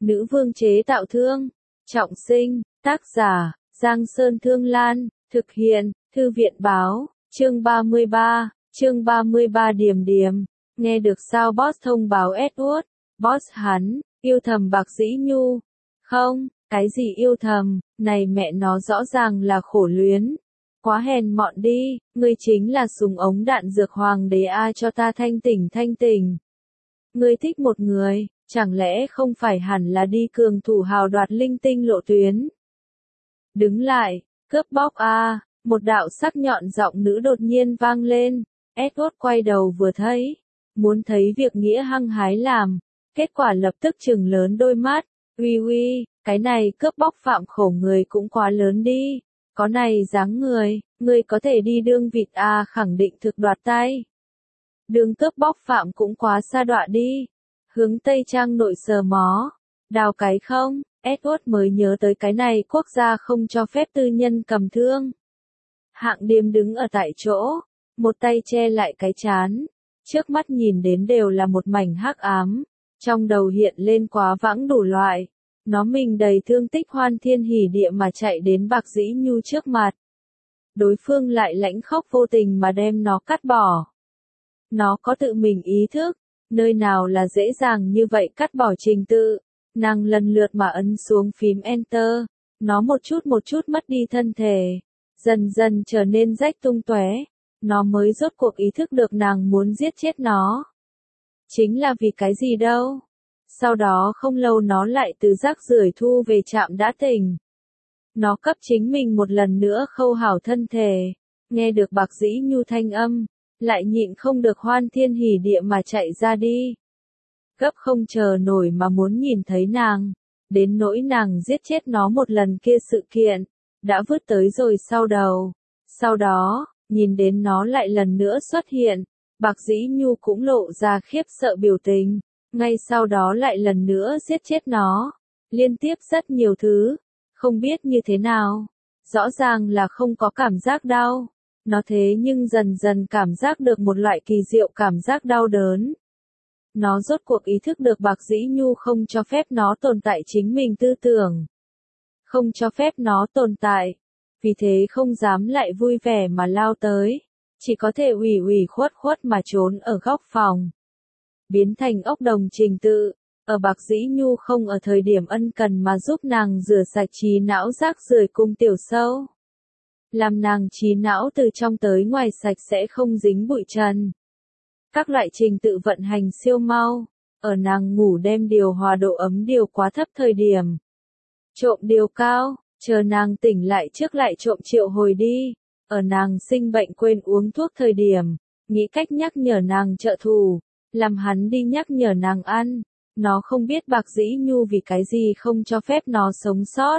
Nữ vương chế tạo thương. Trọng sinh, tác giả, Giang Sơn Thương Lan, thực hiện, Thư viện báo, chương 33, Điềm Điềm. Nghe được sao boss thông báo Edward, boss hắn, yêu thầm Bạc Dĩ Nhu. Không, cái gì yêu thầm, này mẹ nó rõ ràng là khổ luyến. Quá hèn mọn đi, ngươi chính là súng ống đạn dược hoàng đế a, cho ta thanh tỉnh. Ngươi thích một người, chẳng lẽ không phải hẳn là đi cường thủ hào đoạt linh tinh lộ tuyến? Đứng lại, cướp bóc a, một đạo sắc nhọn giọng nữ đột nhiên vang lên. Edward quay đầu vừa thấy, muốn thấy việc nghĩa hăng hái làm, kết quả lập tức trừng lớn đôi mắt. Uy, cái này cướp bóc phạm khổ người cũng quá lớn đi. Có này dáng người có thể đi đương vịt a, khẳng định thực đoạt tay. Đương cướp bóc phạm cũng quá xa đọa đi. Hướng Tây Trang nội sờ mó, đào cái không, Edward mới nhớ tới cái này quốc gia không cho phép tư nhân cầm thương. Hạng Điềm đứng ở tại chỗ, một tay che lại cái trán, trước mắt nhìn đến đều là một mảnh hắc ám, trong đầu hiện lên quá vãng đủ loại. Nó mình đầy thương tích hoan thiên hỉ địa mà chạy đến Bạc Dĩ Nhu trước mặt. Đối phương lại lãnh khóc vô tình mà đem nó cắt bỏ. Nó có tự mình ý thức, nơi nào là dễ dàng như vậy cắt bỏ trình tự. Nàng lần lượt mà ấn xuống phím Enter, nó một chút mất đi thân thể, dần dần trở nên rách tung tóe. Nó mới rốt cuộc ý thức được nàng muốn giết chết nó. Chính là vì cái gì đâu. Sau đó không lâu nó lại từ rác rưởi thu về trạm đã tỉnh. Nó cấp chính mình một lần nữa khâu hảo thân thể, nghe được Bạc Dĩ Nhu thanh âm, lại nhịn không được hoan thiên hỉ địa mà chạy ra đi. Gấp không chờ nổi mà muốn nhìn thấy nàng, đến nỗi nàng giết chết nó một lần kia sự kiện, đã vứt tới rồi sau đầu. Sau đó, nhìn đến nó lại lần nữa xuất hiện, Bạc Dĩ Nhu cũng lộ ra khiếp sợ biểu tình. Ngay sau đó lại lần nữa giết chết nó. Liên tiếp rất nhiều thứ. Không biết như thế nào. Rõ ràng là không có cảm giác đau. Nó thế nhưng dần dần cảm giác được một loại kỳ diệu cảm giác đau đớn. Nó rốt cuộc ý thức được Bạc Dĩ Nhu không cho phép nó tồn tại chính mình tư tưởng. Không cho phép nó tồn tại. Vì thế không dám lại vui vẻ mà lao tới. Chỉ có thể ủy khuất mà trốn ở góc phòng. Biến thành ốc đồng trình tự, ở Bạc Dĩ Nhu không ở thời điểm ân cần mà giúp nàng rửa sạch trí não rác rưởi cùng tiểu sâu. Làm nàng trí não từ trong tới ngoài sạch sẽ không dính bụi trần. Các loại trình tự vận hành siêu mau, ở nàng ngủ đem điều hòa độ ấm điều quá thấp thời điểm. Trộm điều cao, chờ nàng tỉnh lại trước lại trộm triệu hồi đi, ở nàng sinh bệnh quên uống thuốc thời điểm, nghĩ cách nhắc nhở nàng trợ thủ. Làm hắn đi nhắc nhở nàng ăn. Nó không biết Bạc Dĩ Nhu vì cái gì không cho phép nó sống sót.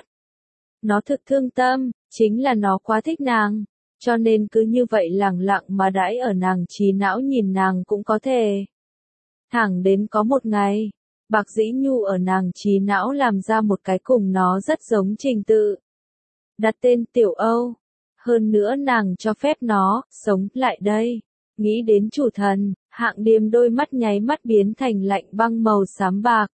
Nó thực thương tâm, chính là nó quá thích nàng. Cho nên cứ như vậy lẳng lặng mà đãi ở nàng trí não nhìn nàng cũng có thể. Thẳng đến có một ngày, Bạc Dĩ Nhu ở nàng trí não làm ra một cái cùng nó rất giống trình tự. Đặt tên Tiểu Âu. Hơn nữa nàng cho phép nó sống lại đây. Nghĩ đến chủ thần. Hạng Điềm đôi mắt nháy mắt biến thành lạnh băng màu xám bạc.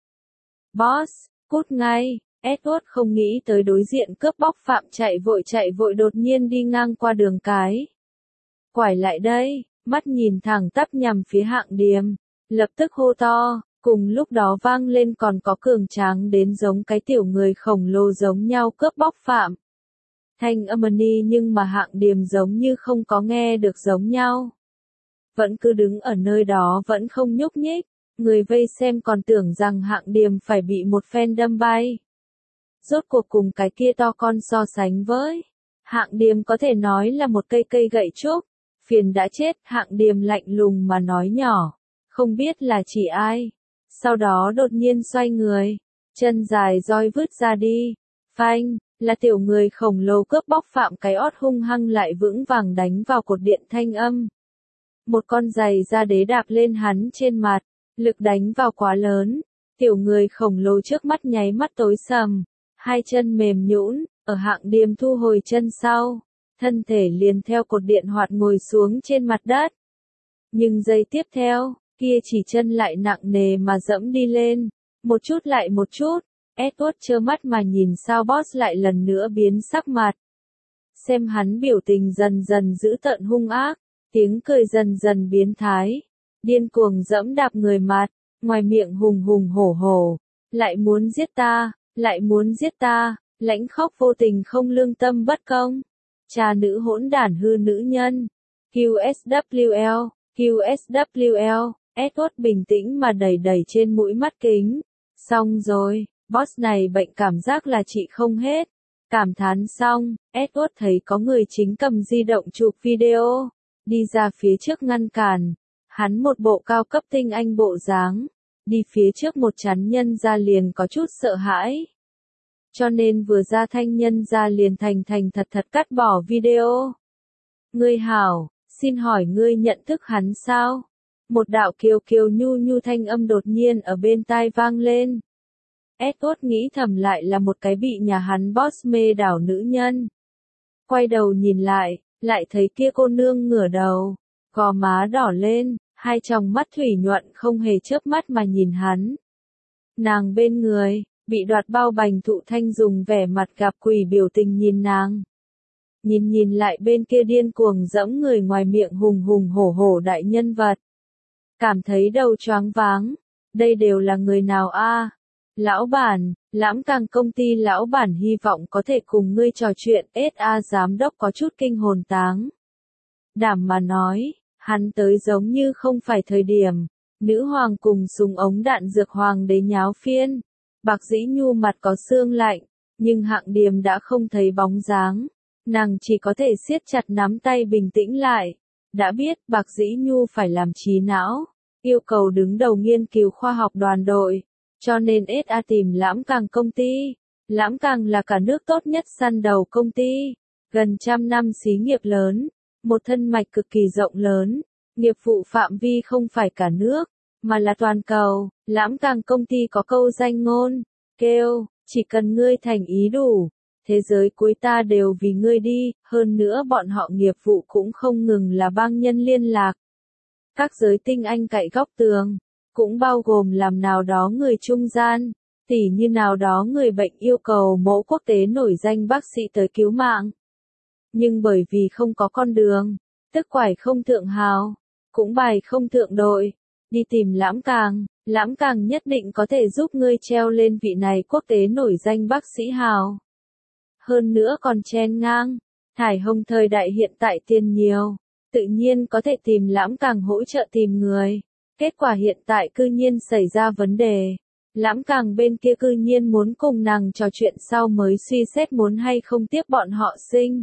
Boss, cút ngay. Edward không nghĩ tới đối diện cướp bóc phạm chạy vội đột nhiên đi ngang qua đường cái. Quải lại đây, mắt nhìn thẳng tắp nhằm phía Hạng Điềm, lập tức hô to, cùng lúc đó vang lên còn có cường tráng đến giống cái tiểu người khổng lồ giống nhau cướp bóc phạm. Thanh âm ni nhưng mà Hạng Điềm giống như không có nghe được giống nhau. Vẫn cứ đứng ở nơi đó vẫn không nhúc nhích, người vây xem còn tưởng rằng Hạng Điềm phải bị một phen đâm bay. Rốt cuộc cùng cái kia to con so sánh với, Hạng Điềm có thể nói là một cây gậy trúc, phiền đã chết. Hạng Điềm lạnh lùng mà nói nhỏ, không biết là chỉ ai. Sau đó đột nhiên xoay người, chân dài roi vứt ra đi, phanh, là tiểu người khổng lồ cướp bóc phạm cái ót hung hăng lại vững vàng đánh vào cột điện thanh âm. Một con giày da đế đạp lên hắn trên mặt, lực đánh vào quá lớn, tiểu người khổng lồ trước mắt nháy mắt tối sầm, hai chân mềm nhũn, ở Hạng Điềm thu hồi chân sau, thân thể liền theo cột điện hoạt ngồi xuống trên mặt đất. Nhưng giây tiếp theo, kia chỉ chân lại nặng nề mà dẫm đi lên, một chút lại một chút, Edward trơ mắt mà nhìn sao boss lại lần nữa biến sắc mặt. Xem hắn biểu tình dần dần dữ tợn hung ác, tiếng cười dần dần biến thái, điên cuồng dẫm đạp người mặt, ngoài miệng hùng hùng hổ hổ, lại muốn giết ta, lại muốn giết ta, lãnh khóc vô tình không lương tâm bất công. Cha nữ hỗn đản hư nữ nhân. QSWL, QSWL, Edward bình tĩnh mà đẩy đẩy trên mũi mắt kính. Xong rồi, boss này bệnh cảm giác là trị không hết. Cảm thán xong, Edward thấy có người chính cầm di động chụp video, đi ra phía trước ngăn cản. Hắn một bộ cao cấp tinh anh bộ dáng, đi phía trước một chắn nhân ra liền có chút sợ hãi. Cho nên vừa ra thanh nhân ra liền thành thật thật cắt bỏ video. Ngươi hảo, xin hỏi ngươi nhận thức hắn sao? Một đạo kiều kiều nhu nhu thanh âm đột nhiên ở bên tai vang lên. Edward nghĩ thầm lại là một cái bị nhà hắn boss mê đảo nữ nhân. Quay đầu nhìn lại thấy kia cô nương ngửa đầu, gò má đỏ lên, hai tròng mắt thủy nhuận không hề chớp mắt mà nhìn hắn. Nàng bên người, bị đoạt bao bành thụ thanh dùng vẻ mặt gặp quỷ biểu tình nhìn nàng. Nhìn lại bên kia điên cuồng dẫm người ngoài miệng hùng hùng hổ hổ đại nhân vật. Cảm thấy đầu choáng váng, đây đều là người nào a? Lão bản, Lãm Càng công ty lão bản hy vọng có thể cùng ngươi trò chuyện. SA giám đốc có chút kinh hồn táng. Đảm mà nói, hắn tới giống như không phải thời điểm, nữ hoàng cùng súng ống đạn dược hoàng đế nháo phiên. Bạc Dĩ Nhu mặt có xương lạnh, nhưng Hạng Điềm đã không thấy bóng dáng. Nàng chỉ có thể siết chặt nắm tay bình tĩnh lại. Đã biết Bạc Dĩ Nhu phải làm trí não, yêu cầu đứng đầu nghiên cứu khoa học đoàn đội. Cho nên SA tìm Lãm Càng công ty. Lãm Càng là cả nước tốt nhất săn đầu công ty. Gần 100 năm xí nghiệp lớn. Một thân mạch cực kỳ rộng lớn. Nghiệp vụ phạm vi không phải cả nước, mà là toàn cầu. Lãm Càng công ty có câu danh ngôn, kêu, chỉ cần ngươi thành ý đủ, thế giới cuối ta đều vì ngươi đi. Hơn nữa bọn họ nghiệp vụ cũng không ngừng là bang nhân liên lạc. Các giới tinh anh cậy góc tường, cũng bao gồm làm nào đó người trung gian, tỉ như nào đó người bệnh yêu cầu mẫu quốc tế nổi danh bác sĩ tới cứu mạng. Nhưng bởi vì không có con đường, tức quải không thượng hào, cũng bài không thượng đội, đi tìm Lãm Càng nhất định có thể giúp ngươi treo lên vị này quốc tế nổi danh bác sĩ hào. Hơn nữa còn chen ngang, thải hồng thời đại hiện tại tiền nhiều, tự nhiên có thể tìm Lãm Càng hỗ trợ tìm người. Kết quả hiện tại cư nhiên xảy ra vấn đề. Lãm Càng bên kia cư nhiên muốn cùng nàng trò chuyện sau mới suy xét muốn hay không tiếp bọn họ sinh.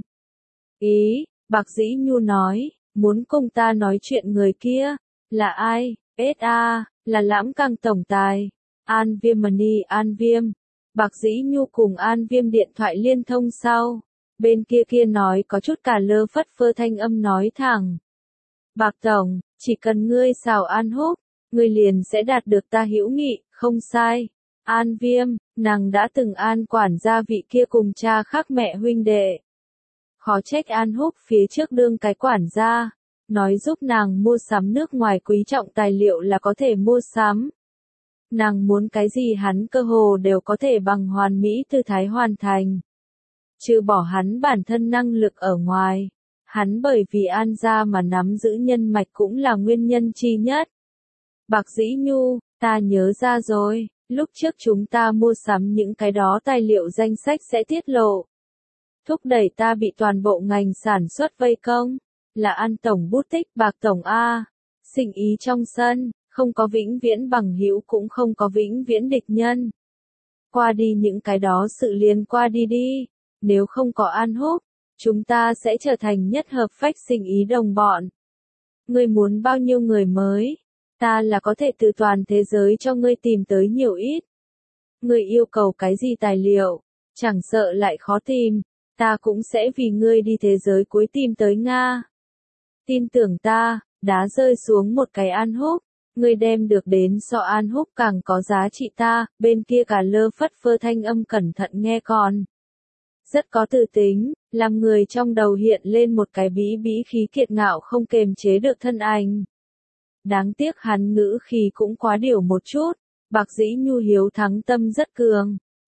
Ý, Bạc Dĩ Nhu nói, muốn cùng ta nói chuyện người kia, là ai? SA, là Lãm Càng tổng tài. An Viêm Money An Viêm. Bạc Dĩ Nhu cùng An Viêm điện thoại liên thông sau. Bên kia nói có chút cả lơ phất phơ thanh âm nói thẳng. Bạc tổng, chỉ cần ngươi xào An Húc, ngươi liền sẽ đạt được ta hữu nghị, không sai. An Viêm, nàng đã từng an quản gia vị kia cùng cha khác mẹ huynh đệ. Khó trách An Húc phía trước đương cái quản gia, nói giúp nàng mua sắm nước ngoài quý trọng tài liệu là có thể mua sắm. Nàng muốn cái gì hắn cơ hồ đều có thể bằng hoàn mỹ tư thái hoàn thành. Trừ bỏ hắn bản thân năng lực ở ngoài. Hắn bởi vì An gia mà nắm giữ nhân mạch cũng là nguyên nhân chi nhất. Bạc Dĩ Nhu, ta nhớ ra rồi, lúc trước chúng ta mua sắm những cái đó tài liệu danh sách sẽ tiết lộ. Thúc đẩy ta bị toàn bộ ngành sản xuất vây công, là An tổng bút tích Bạc tổng A. Sinh ý trong sân, không có vĩnh viễn bằng hữu cũng không có vĩnh viễn địch nhân. Qua đi những cái đó sự liền qua đi, nếu không có An Húc. Chúng ta sẽ trở thành nhất hợp phách sinh ý đồng bọn. Ngươi muốn bao nhiêu người mới? Ta là có thể từ toàn thế giới cho ngươi tìm tới nhiều ít. Ngươi yêu cầu cái gì tài liệu? Chẳng sợ lại khó tìm, ta cũng sẽ vì ngươi đi thế giới cuối tìm tới Nga. Tin tưởng ta, đá rơi xuống một cái An Húc, ngươi đem được đến so An Húc càng có giá trị ta. Bên kia cả lơ phất phơ thanh âm cẩn thận nghe còn. Rất có tự tính, làm người trong đầu hiện lên một cái bĩ khí kiệt ngạo không kềm chế được thân ảnh. Đáng tiếc hắn ngữ khí cũng quá điều một chút. Bạc Dĩ Nhu hiếu thắng tâm rất cường,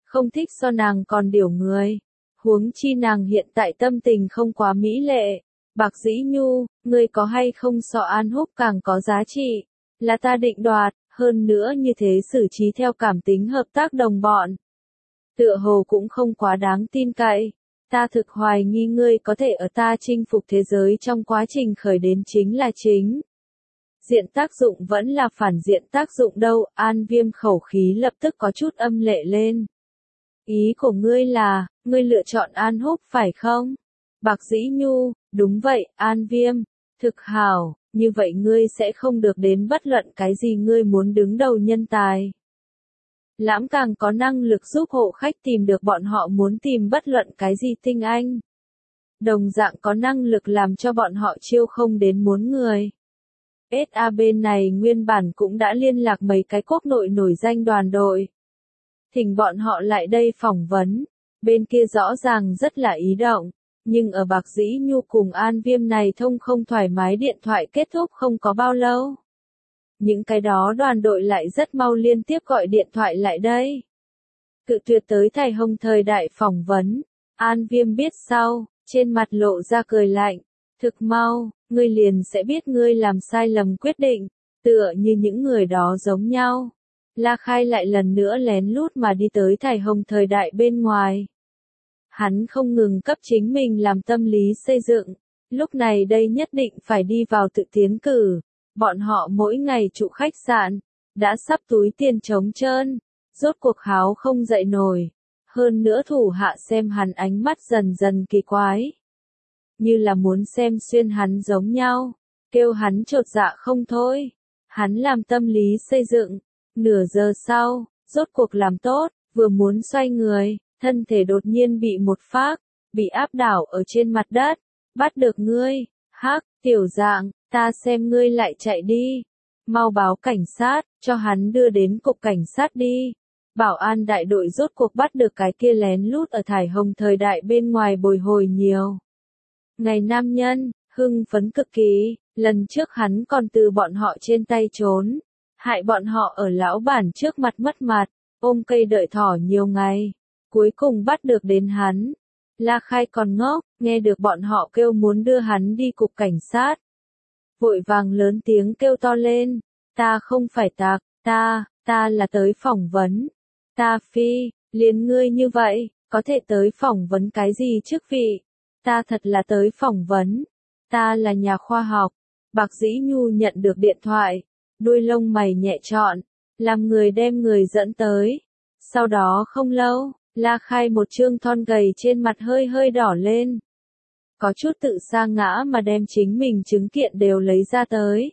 không thích so nàng còn điểu người. Huống chi nàng hiện tại tâm tình không quá mỹ lệ. Bạc Dĩ Nhu, ngươi có hay không so An Húc càng có giá trị, là ta định đoạt, hơn nữa như thế xử trí theo cảm tính hợp tác đồng bọn. Tựa hồ cũng không quá đáng tin cậy. Ta thực hoài nghi ngươi có thể ở ta chinh phục thế giới trong quá trình khởi đến chính là chính. Diện tác dụng vẫn là phản diện tác dụng đâu, An Viêm khẩu khí lập tức có chút âm lệ lên. Ý của ngươi là, ngươi lựa chọn An Húc phải không? Bạc Dĩ Nhu, đúng vậy, An Viêm, thực hảo, như vậy ngươi sẽ không được đến bất luận cái gì ngươi muốn đứng đầu nhân tài. Lãm càng có năng lực giúp hộ khách tìm được bọn họ muốn tìm bất luận cái gì tinh anh. Đồng dạng có năng lực làm cho bọn họ chiêu không đến muốn người. SA bên này nguyên bản cũng đã liên lạc mấy cái quốc nội nổi danh đoàn đội. Thỉnh bọn họ lại đây phỏng vấn. Bên kia rõ ràng rất là ý động. Nhưng ở Bạc Dĩ Nhu cùng An Viêm này thông không thoải mái điện thoại kết thúc không có bao lâu. Những cái đó đoàn đội lại rất mau liên tiếp gọi điện thoại lại đây. Cự tuyệt tới Thải Hồng thời đại phỏng vấn. An Viêm biết sau, trên mặt lộ ra cười lạnh. Thực mau, ngươi liền sẽ biết ngươi làm sai lầm quyết định, tựa như những người đó giống nhau. La Khai lại lần nữa lén lút mà đi tới Thải Hồng thời đại bên ngoài. Hắn không ngừng cấp chính mình làm tâm lý xây dựng, lúc này đây nhất định phải đi vào tự tiến cử. Bọn họ mỗi ngày trụ khách sạn, đã sắp túi tiền trống trơn, rốt cuộc háo không dậy nổi. Hơn nữa thủ hạ xem hắn ánh mắt dần dần kỳ quái. Như là muốn xem xuyên hắn giống nhau, kêu hắn chột dạ không thôi. Hắn làm tâm lý xây dựng, nửa giờ sau, rốt cuộc làm tốt, vừa muốn xoay người, thân thể đột nhiên bị một phác, bị áp đảo ở trên mặt đất, bắt được ngươi, hắc, tiểu dạng, ta xem ngươi lại chạy đi, mau báo cảnh sát, cho hắn đưa đến cục cảnh sát đi. Bảo an đại đội rốt cuộc bắt được cái kia lén lút ở Thải Hồng thời đại bên ngoài bồi hồi nhiều. Ngày nam nhân, hưng phấn cực kỳ, lần trước hắn còn từ bọn họ trên tay trốn, hại bọn họ ở lão bản trước mặt mất mặt, ôm cây đợi thỏ nhiều ngày, cuối cùng bắt được đến hắn. La Khai còn ngốc, nghe được bọn họ kêu muốn đưa hắn đi cục cảnh sát. Vội vàng lớn tiếng kêu to lên, ta không phải tạc, ta là tới phỏng vấn. Ta phi, liền ngươi như vậy, có thể tới phỏng vấn cái gì chức vị? Ta thật là tới phỏng vấn. Ta là nhà khoa học. Bạc Dĩ Nhu nhận được điện thoại. Đuôi lông mày nhẹ trọn. Làm người đem người dẫn tới. Sau đó không lâu, La Khai một trương thon gầy trên mặt hơi hơi đỏ lên. Có chút tự sa ngã mà đem chính mình chứng kiện đều lấy ra tới.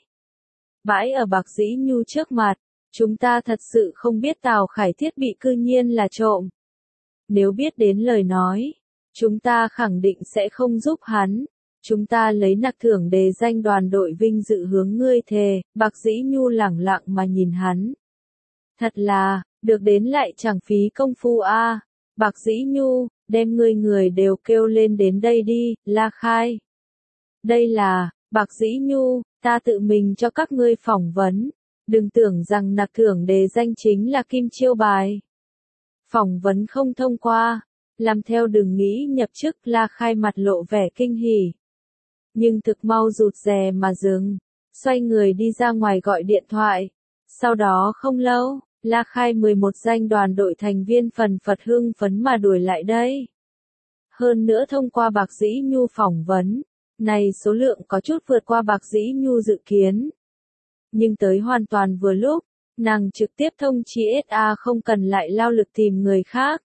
Bãi ở Bạc Dĩ Nhu trước mặt. Chúng ta thật sự không biết Tào Khải Thiết bị cư nhiên là trộm. Nếu biết đến lời nói, chúng ta khẳng định sẽ không giúp hắn. Chúng ta lấy nặc thưởng đề danh đoàn đội vinh dự hướng ngươi thề. Bạc Dĩ Nhu lẳng lặng mà nhìn hắn. Thật là, được đến lại chẳng phí công phu a. Bạc Dĩ Nhu, đem ngươi người đều kêu lên đến đây đi, La Khai. Đây là, Bạc Dĩ Nhu, ta tự mình cho các ngươi phỏng vấn. Đừng tưởng rằng nặc thưởng đề danh chính là kim chiêu bài. Phỏng vấn không thông qua, làm theo đừng nghĩ nhập chức. La Khai mặt lộ vẻ kinh hỉ. Nhưng thực mau rụt rè mà dừng, xoay người đi ra ngoài gọi điện thoại. Sau đó không lâu, La Khai 11 danh đoàn đội thành viên phần phật hưng phấn mà đuổi lại đây. Hơn nữa thông qua Bạc Dĩ Nhu phỏng vấn, này số lượng có chút vượt qua Bạc Dĩ Nhu dự kiến. Nhưng tới hoàn toàn vừa lúc, nàng trực tiếp thông chi SA không cần lại lao lực tìm người khác.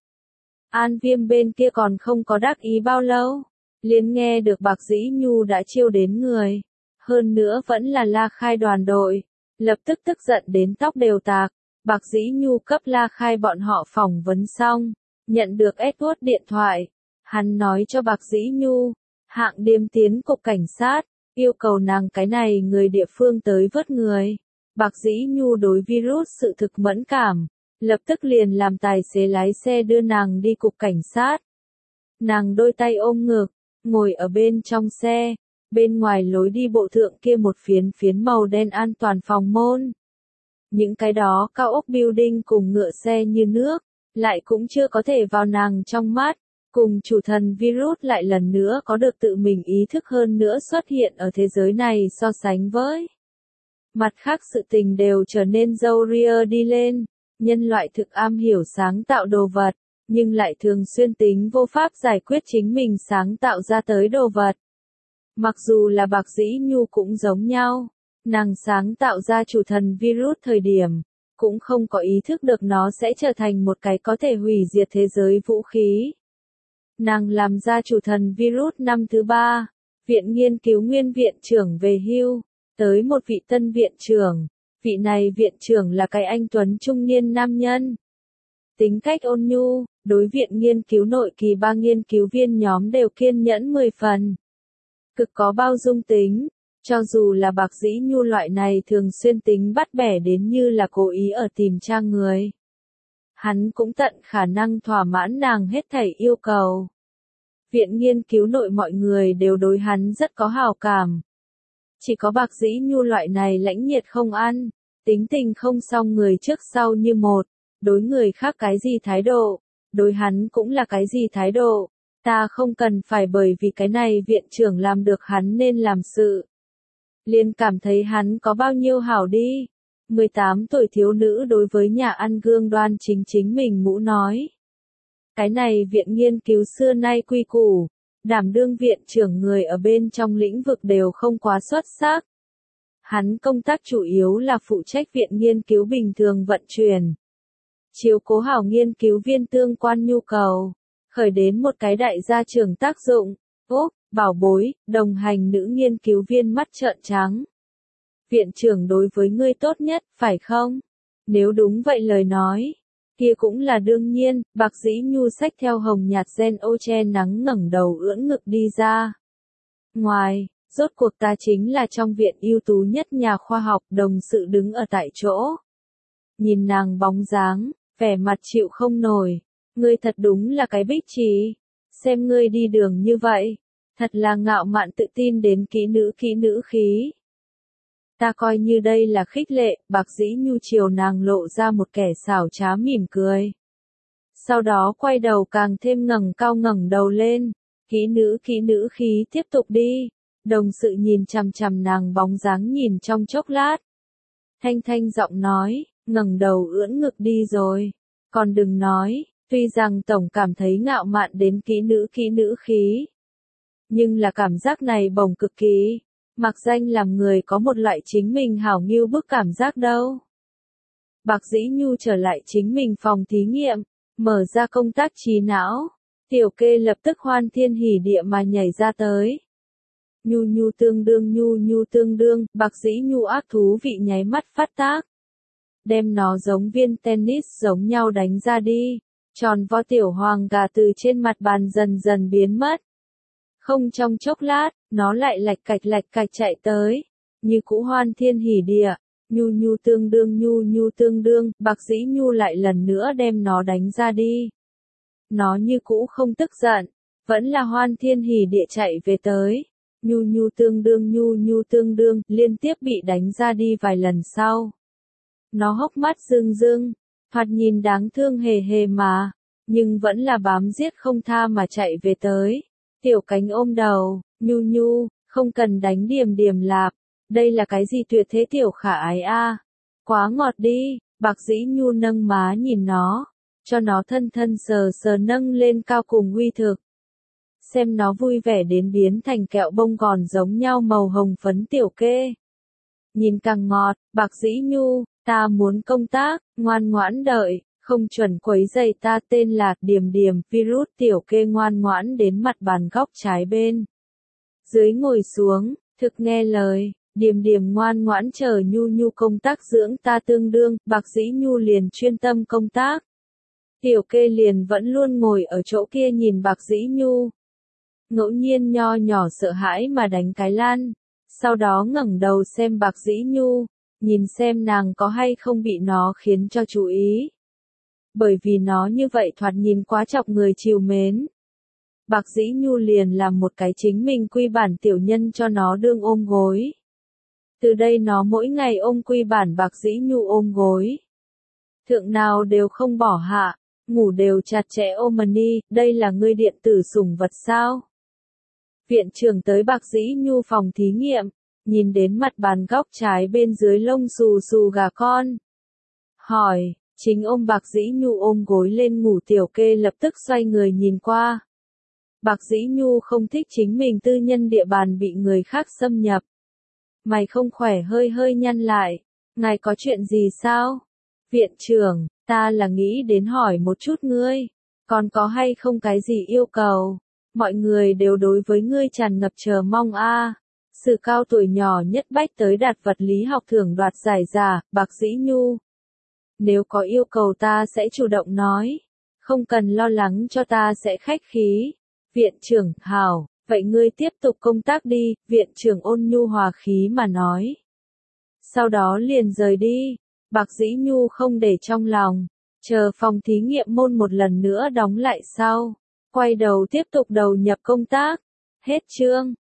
An Viêm bên kia còn không có đắc ý bao lâu, liền nghe được Bạc Dĩ Nhu đã chiêu đến người. Hơn nữa vẫn là La Khai đoàn đội, lập tức tức giận đến tóc đều tạc. Bạc Dĩ Nhu cấp La Khai bọn họ phỏng vấn xong, nhận được Edward điện thoại. Hắn nói cho Bạc Dĩ Nhu, hạng điềm tiến cục cảnh sát, yêu cầu nàng cái này người địa phương tới vớt người. Bạc Dĩ Nhu đối virus sự thực mẫn cảm, lập tức liền làm tài xế lái xe đưa nàng đi cục cảnh sát. Nàng đôi tay ôm ngực, ngồi ở bên trong xe, bên ngoài lối đi bộ thượng kia một phiến màu đen an toàn phòng môn. Những cái đó cao ốc building cùng ngựa xe như nước, lại cũng chưa có thể vào nàng trong mắt, cùng chủ thần virus lại lần nữa có được tự mình ý thức hơn nữa xuất hiện ở thế giới này so sánh với. Mặt khác sự tình đều trở nên râu ria đi lên, nhân loại thực am hiểu sáng tạo đồ vật, nhưng lại thường xuyên tính vô pháp giải quyết chính mình sáng tạo ra tới đồ vật. Mặc dù là Bạc Dĩ Nhu cũng giống nhau, nàng sáng tạo ra chủ thần virus thời điểm, cũng không có ý thức được nó sẽ trở thành một cái có thể hủy diệt thế giới vũ khí. Nàng làm ra chủ thần virus năm thứ 3, viện nghiên cứu nguyên viện trưởng về hưu, tới một vị tân viện trưởng, vị này viện trưởng là cái anh tuấn trung niên nam nhân. Tính cách ôn nhu, đối viện nghiên cứu nội kỳ 3 nghiên cứu viên nhóm đều kiên nhẫn 10 phần. Cực có bao dung tính, cho dù là Bạc Dĩ Nhu loại này thường xuyên tính bắt bẻ đến như là cố ý ở tìm tra người. Hắn cũng tận khả năng thỏa mãn nàng hết thảy yêu cầu. Viện nghiên cứu nội mọi người đều đối hắn rất có hào cảm. Chỉ có Bạc Dĩ Nhu loại này lãnh nhiệt không ăn, tính tình không song người trước sau như một, đối người khác cái gì thái độ, đối hắn cũng là cái gì thái độ. Ta không cần phải bởi vì cái này viện trưởng làm được hắn nên làm sự. Liền cảm thấy hắn có bao nhiêu hảo đi. 18 tuổi thiếu nữ đối với nhà ăn gương đoan chính chính mình mũ nói. Cái này viện nghiên cứu xưa nay quy củ, đảm đương viện trưởng người ở bên trong lĩnh vực đều không quá xuất sắc. Hắn công tác chủ yếu là phụ trách viện nghiên cứu bình thường vận chuyển. Chiếu cố hảo nghiên cứu viên tương quan nhu cầu, khởi đến một cái đại gia trưởng tác dụng. Úp, bảo bối, đồng hành nữ nghiên cứu viên mắt trợn trắng. Viện trưởng đối với ngươi tốt nhất, phải không? Nếu đúng vậy lời nói, kia cũng là đương nhiên. Bạc Dĩ Nhu xách theo hồng nhạt gen ô che nắng ngẩng đầu ưỡn ngực đi ra. Ngoài, rốt cuộc ta chính là trong viện ưu tú nhất nhà khoa học, đồng sự đứng ở tại chỗ. Nhìn nàng bóng dáng, vẻ mặt chịu không nổi. Ngươi thật đúng là cái bích trí. Xem ngươi đi đường như vậy, thật là ngạo mạn tự tin đến kỹ nữ khí. Ta coi như đây là khích lệ. Bạc Dĩ Nhu chiều nàng lộ ra một kẻ xảo trá mỉm cười. Sau đó quay đầu càng thêm ngẩng đầu lên. Kỹ nữ khí tiếp tục đi. Đồng sự nhìn chằm chằm nàng bóng dáng nhìn trong chốc lát. Thanh giọng nói, ngẩng đầu ưỡn ngực đi rồi. Còn đừng nói, tuy rằng tổng cảm thấy ngạo mạn đến kỹ nữ khí. Nhưng là cảm giác này bồng cực kỳ. Mặc danh làm người có một loại chính mình hảo nghiêu bức cảm giác đâu. Bạc Dĩ Nhu trở lại chính mình phòng thí nghiệm, mở ra công tác trí não. Tiểu Kê lập tức hoan thiên hỉ địa mà nhảy ra tới. Nhu tương đương, Bạc Dĩ Nhu ác thú vị nháy mắt phát tác. Đem nó giống viên tennis giống nhau đánh ra đi. Tròn vo tiểu hoàng gà từ trên mặt bàn dần dần biến mất. Không trong chốc lát, nó lại lạch cạch chạy tới. Như cũ hoan thiên hỉ địa. Nhu tương đương, Bạc Dĩ Nhu lại lần nữa đem nó đánh ra đi. Nó như cũ không tức giận, vẫn là hoan thiên hỉ địa chạy về tới. Nhu tương đương, liên tiếp bị đánh ra đi vài lần sau. Nó hốc mắt rưng, thoạt nhìn đáng thương hề mà, nhưng vẫn là bám giết không tha mà chạy về tới. Tiểu Cánh ôm đầu, Nhu, không cần đánh Điềm lạp, đây là cái gì tuyệt thế tiểu khả ái a, quá ngọt đi. Bạc Dĩ Nhu nâng má nhìn nó, cho nó thân sờ nâng lên cao cùng uy thực. Xem nó vui vẻ đến biến thành kẹo bông gòn giống nhau màu hồng phấn Tiểu Kê. Nhìn càng ngọt, Bạc Dĩ Nhu, ta muốn công tác, ngoan ngoãn đợi, không chuẩn quấy rầy ta. Tên là Điềm, virus. Tiểu Kê ngoan ngoãn đến mặt bàn góc trái bên. Dưới ngồi xuống, thực nghe lời, Điềm ngoan ngoãn chờ Nhu công tác dưỡng ta tương đương. Bạc Dĩ Nhu liền chuyên tâm công tác. Tiểu Kê liền vẫn luôn ngồi ở chỗ kia nhìn Bạc Dĩ Nhu. Ngẫu nhiên nho nhỏ sợ hãi mà đánh cái lăn, sau đó ngẩng đầu xem Bạc Dĩ Nhu, nhìn xem nàng có hay không bị nó khiến cho chú ý. Bởi vì nó như vậy thoạt nhìn quá chọc người trìu mến. Bạc Dĩ Nhu liền làm một cái chính mình quy bản tiểu nhân cho nó đương ôm gối. Từ đây nó mỗi ngày ôm quy bản Bạc Dĩ Nhu ôm gối. Thượng nào đều không bỏ hạ, ngủ đều chặt chẽ Omani, đây là ngươi điện tử sủng vật sao? Viện trưởng tới Bạc Dĩ Nhu phòng thí nghiệm, nhìn đến mặt bàn góc trái bên dưới lông xù xù gà con. Hỏi, chính ôm Bạc Dĩ Nhu ôm gối lên ngủ Tiểu Kê lập tức xoay người nhìn qua. Bạc Dĩ Nhu không thích chính mình tư nhân địa bàn bị người khác xâm nhập. Mày không khỏe hơi hơi nhăn lại, ngài có chuyện gì sao? Viện trưởng, ta là nghĩ đến hỏi một chút ngươi, còn có hay không cái gì yêu cầu? Mọi người đều đối với ngươi tràn ngập chờ mong a. Sự cao tuổi nhỏ nhất bách tới đạt vật lý học thưởng đoạt giải giả, Bạc Dĩ Nhu. Nếu có yêu cầu ta sẽ chủ động nói, không cần lo lắng cho ta sẽ khách khí. Viện trưởng, hảo, vậy ngươi tiếp tục công tác đi, viện trưởng ôn nhu hòa khí mà nói. Sau đó liền rời đi, Bạc Dĩ Nhu không để trong lòng, chờ phòng thí nghiệm môn một lần nữa đóng lại sau, quay đầu tiếp tục đầu nhập công tác. Hết chương.